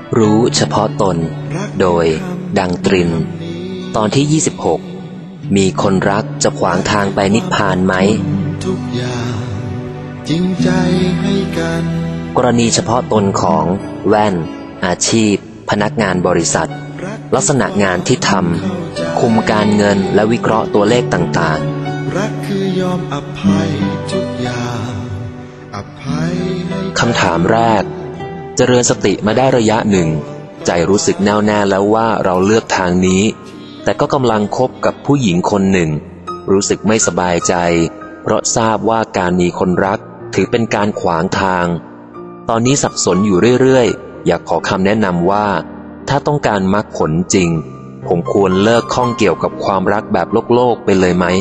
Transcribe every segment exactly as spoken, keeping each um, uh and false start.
รู้เฉพาะตนโดยดังตรินตอนที่ยี่สิบหกมีคนรักจะขวางทางไปนิพพานไหมทุกอย่างจริงใจให้กันกรณีเฉพาะตนของแว่นอาชีพพนักงานบริษัทลักษณะงานที่ทำคุมการเงินและวิเคราะห์ตัวเลขต่างๆรักคือยอมอภัยทุกอย่างอภัยคำถามแรกเจริญสติมาได้ระยะหนึ่งใจรู้สึกแน่วแน่แล้วว่าเราเลือกทางนี้แต่ก็กำลังคบกับผู้หญิงคนหนึ่งรู้สึกไม่สบายใจเพราะทราบว่าการมีคนรักถือเป็นการขวางทางตอนนี้สับสนอยู่เรื่อยๆอยากขอคำแนะนำว่าถ้าต้องการมรรคผลจริงผมควรเลิกข้องเกี่ยวกับความรักแบบโลกโลกไปเลยไหม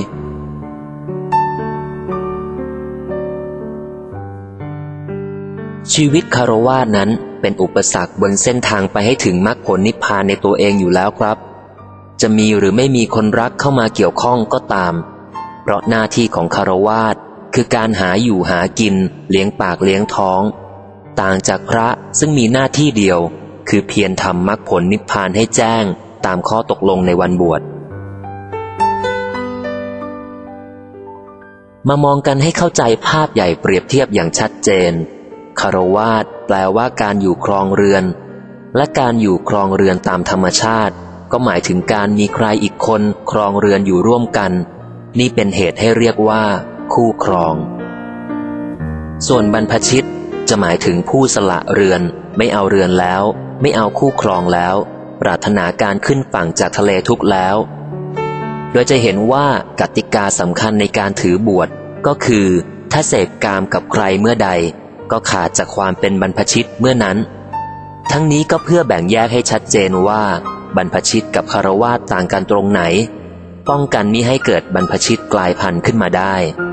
ชีวิตคฤหัสถ์นั้นเป็นอุปสรรคบนเส้นทางไปให้ถึงมรรคผลนิพพานในตัวเองอยู่แล้วครับจะมีหรือไม่มีคนรักเข้ามาเกี่ยวข้องก็ตามเพราะหน้าที่ของคฤหัสถ์คือการหาอยู่หากินเลี้ยงปากเลี้ยงท้องต่างจากพระซึ่งมีหน้าที่เดียวคือเพียรทำมรรคผลนิพพานให้แจ้งตามข้อตกลงในวันบวชมามองกันให้เข้าใจภาพใหญ่เปรียบเทียบอย่างชัดเจนคฤหัสถ์แปลว่าการอยู่ครองเรือนและการอยู่ครองเรือนตามธรรมชาติก็หมายถึงการมีใครอีกคนครองเรือนอยู่ร่วมกันนี่เป็นเหตุให้เรียกว่าคู่ครองส่วนบรรพชิตจะหมายถึงผู้สละเรือนไม่เอาเรือนแล้วไม่เอาคู่ครองแล้วปรารถนาการขึ้นฝั่งจากทะเลทุกข์แล้วโดยจะเห็นว่ากติกาสำคัญในการถือบวชก็คือถ้าเสพกามกับใครเมื่อใดก็ขาดจากความเป็นบรรพชิตเมื่อนั้นทั้งนี้ก็เพื่อแบ่งแยกให้ชัดเจนว่าบรรพชิตกับคฤหัสถ์ต่างกันตรงไหนป้องกันมิให้เกิดบรรพชิตกลายพันธุ์ขึ้นมาได้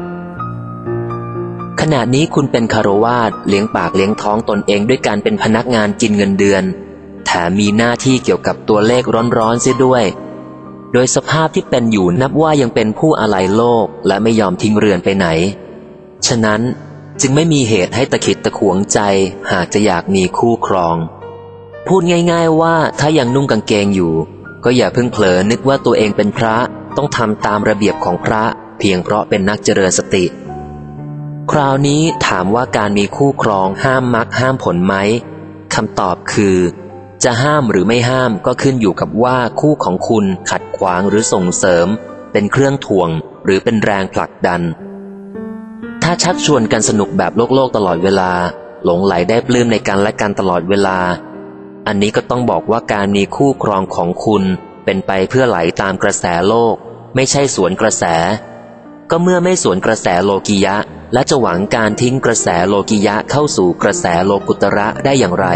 ขณะนี้คุณเป็นคฤหัสถ์เลี้ยงปากเลี้ยงท้องตนเองด้วยการเป็นพนักงานกินเงินเดือนแถมมีหน้าที่เกี่ยวกับตัวเลขร้อนๆเสียด้วยโดยสภาพที่เป็นอยู่นับว่ายังเป็นผู้อาลัยโลกและไม่ยอมทิ้งเรือนไปไหนฉะนั้นจึงไม่มีเหตุให้ตะขิดตะขวงใจหากจะอยากมีคู่ครองพูดง่ายๆว่าถ้ายังนุ่งกางเกงอยู่ก็อย่าเพิ่งเผลอนึกว่าตัวเองเป็นพระต้องทำตามระเบียบของพระเพียงเพราะเป็นนักเจริญสติคราวนี้ถามว่าการมีคู่ครองห้ามมรรคห้ามผลไหมคำตอบคือจะห้ามหรือไม่ห้ามก็ขึ้นอยู่กับว่าคู่ของคุณขัดขวางหรือส่งเสริมเป็นเครื่องถ่วงหรือเป็นแรงผลักดันถ้าชักชวนกันสนุกแบบโลกโลกตลอดเวลาหลงไหลได้ปลื้มในกันและกันตลอดเวลาอันนี้ก็ต้องบอกว่าการมีคู่ครองของคุณเป็นไปเพื่อไหลตามกระแสโลกไม่ใช่สวนกระแสก็เมื่อไม่สวนกระแสโลกิยะและจะหวังการทิ้งกระแสโลกิยะเข้าสู่กระแสโลกุตระได้อย่างไร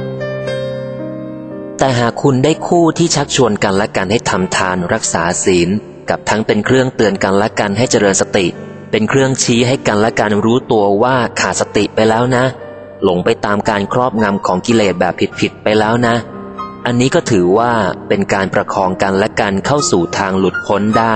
แต่หากคุณได้คู่ที่ชักชวนกันและกันให้ทำทานรักษาศีลกับทั้งเป็นเครื่องเตือนกันและกันให้เจริญสติเป็นเครื่องชี้ให้กันและกันรู้ตัวว่าขาดสติไปแล้วนะหลงไปตามการครอบงำของกิเลสแบบผิดๆไปแล้วนะอันนี้ก็ถือว่าเป็นการประคองกันและกันเข้าสู่ทางหลุดพ้นได้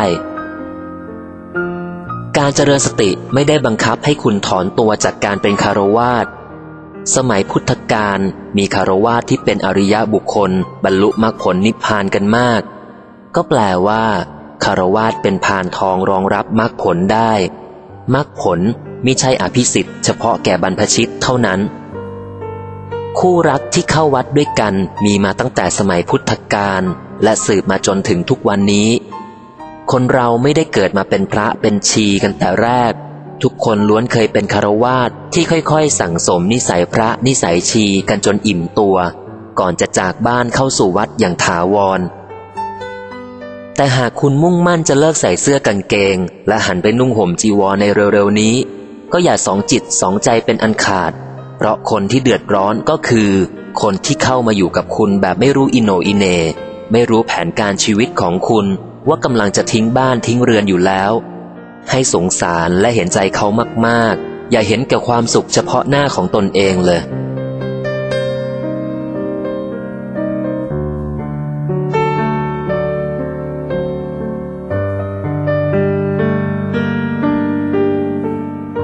การเจริญสติไม่ได้บังคับให้คุณถอนตัวจากการเป็นคฤหัสถ์สมัยพุทธกาลมีคฤหัสถ์ที่เป็นอริยบุคคลบรรลุมรรคผลนิพพานกันมากก็แปลว่าคฤหัสถ์เป็นพานทองรองรับมรรคผลได้มรรคผลมิใช่อภิสิทธิ์เฉพาะแก่บรรพชิตเท่านั้นคู่รักที่เข้าวัดด้วยกันมีมาตั้งแต่สมัยพุทธกาลและสืบมาจนถึงทุกวันนี้คนเราไม่ได้เกิดมาเป็นพระเป็นชีกันแต่แรกทุกคนล้วนเคยเป็นคฤหัสถ์ที่ค่อยๆสั่งสมนิสัยพระนิสัยชีกันจนอิ่มตัวก่อนจะจากบ้านเข้าสู่วัดอย่างถาวรแต่หากคุณมุ่งมั่นจะเลิกใส่เสื้อกางเกงและหันไปนุ่งห่มจีวรในเร็วๆนี้ก็อย่าสองจิตสองใจเป็นอันขาดเพราะคนที่เดือดร้อนก็คือคนที่เข้ามาอยู่กับคุณแบบไม่รู้อิโหนอิเหน่ไม่รู้แผนการชีวิตของคุณว่ากำลังจะทิ้งบ้านทิ้งเรือนอยู่แล้วให้สงสารและเห็นใจเขามากๆอย่าเห็นแก่ความสุขเฉพาะหน้าของตนเองเลย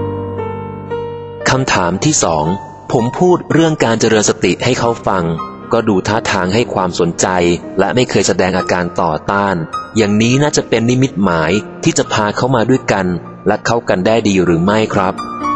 คำถามที่สองผมพูดเรื่องการเจริญสติให้เขาฟังก็ดูท่าทางให้ความสนใจและไม่เคยแสดงอาการต่อต้านอย่างนี้น่าจะเป็นนิมิตหมายที่จะพาเขามาด้วยกันและเข้ากันได้ดีหรือไม่ครับ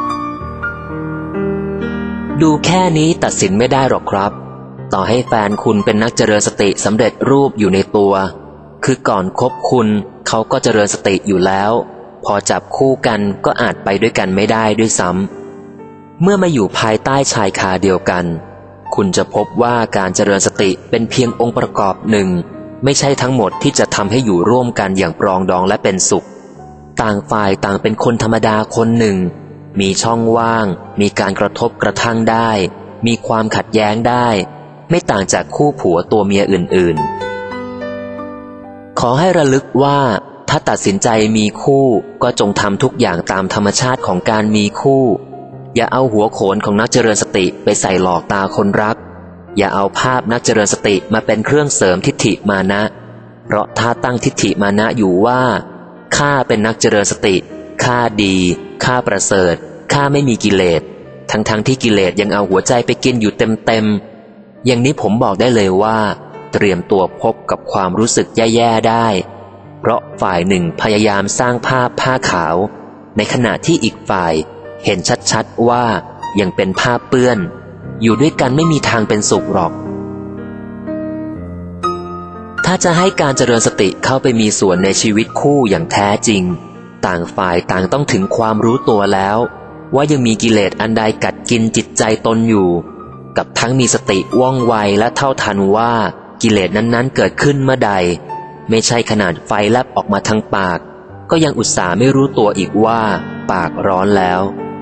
ดูแค่นี้ตัดสินไม่ได้หรอกครับต่อให้แฟนคุณเป็นนักเจริญสติสำเร็จรูปอยู่ในตัวคือก่อนคบคุณเขาก็เจริญสติอยู่แล้วพอจับคู่กันก็อาจไปด้วยกันไม่ได้ด้วยซ้ำเมื่อมาอยู่ภายใต้ชายคาเดียวกันคุณจะพบว่าการเจริญสติเป็นเพียงองค์ประกอบหนึ่งไม่ใช่ทั้งหมดที่จะทำให้อยู่ร่วมกันอย่างปรองดองและเป็นสุขต่างฝ่ายต่างเป็นคนธรรมดาคนหนึ่งมีช่องว่างมีการกระทบกระทั่งได้มีความขัดแย้งได้ไม่ต่างจากคู่ผัวตัวเมียอื่นๆขอให้ระลึกว่าถ้าตัดสินใจมีคู่ก็จงทำทุกอย่างตามธรรมชาติของการมีคู่อย่าเอาหัวโขนของนักเจริญสติไปใส่หลอกตาคนรักอย่าเอาภาพนักเจริญสติมาเป็นเครื่องเสริมทิฏฐิมานะเพราะถ้าตั้งทิฏฐิมานะอยู่ว่าข้าเป็นนักเจริญสติข้าดีข้าประเสริฐข้าไม่มีกิเลสทั้งๆ ท, ที่กิเลสยังเอาหัวใจไปกินอยู่เต็มๆอย่างนี้ผมบอกได้เลยว่าเตรียมตัวพบกับความรู้สึกแย่ๆได้เพราะฝ่ายหนึ่งพยายามสร้างภาพผ้าขาวในขณะที่อีกฝ่ายเห็นชัดๆว่ายังเป็นผ้าเปื้อนอยู่ด้วยกันไม่มีทางเป็นสุขหรอกถ้าจะให้การเจริญสติเข้าไปมีส่วนในชีวิตคู่อย่างแท้จริงต่างฝ่ายต่างต้องถึงความรู้ตัวแล้วว่ายังมีกิเลสอันใดกัดกินจิตใจตนอยู่กับทั้งมีสติว่องไวและเท่าทันว่ากิเลสนั้นๆเกิดขึ้นเมื่อใดไม่ใช่ขนาดไฟแลบออกมาทางปากก็ยังอุตส่าห์ไม่รู้ตัวอีกว่าปากร้อนแล้ว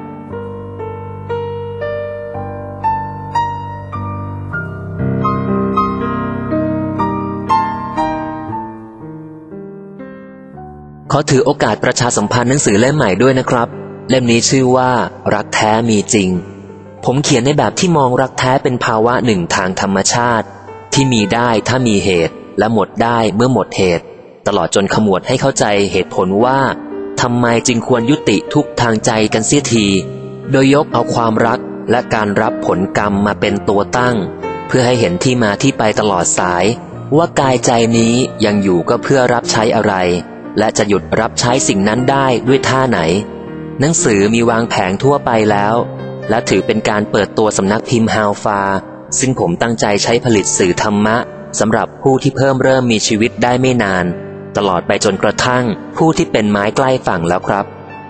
ขอถือโอกาสประชาสัมพันธ์หนังสือเล่มใหม่ด้วยนะครับเล่มนี้ชื่อว่ารักแท้มีจริงผมเขียนในแบบที่มองรักแท้เป็นภาวะหนึ่งทางธรรมชาติที่มีได้ถ้ามีเหตุและหมดได้เมื่อหมดเหตุตลอดจนขมวดให้เข้าใจเหตุผลว่าทำไมจึงควรยุติทุกทางใจกันเสียทีโดยยกเอาความรักและการรับผลกรรมมาเป็นตัวตั้งเพื่อให้เห็นที่มาที่ไปตลอดสายว่ากายใจนี้ยังอยู่ก็เพื่อรับใช้อะไรและจะหยุดรับใช้สิ่งนั้นได้ด้วยท่าไหนหนังสือมีวางแผงทั่วไปแล้วและถือเป็นการเปิดตัวสำนักพิมพ์ฮาวฟาซึ่งผมตั้งใจใช้ผลิตสื่อธรรมะสำหรับผู้ที่เพิ่มเริ่มมีชีวิตได้ไม่นานตลอดไปจนกระทั่งผู้ที่เป็นไม้ใกล้ฝั่งแล้วครับ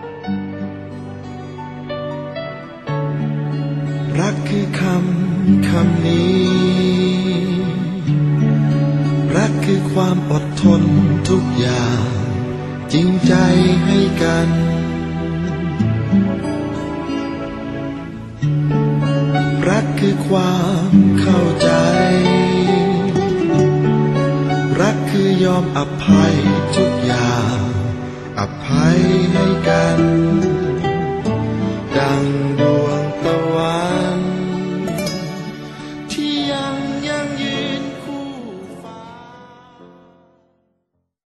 รักคือคำคำนี้รักคือความอดทนทุกอย่างจริงใจให้กันรักคือความเข้าใจรักคือยอมอภัยทุกอย่างอภัยให้กันดัง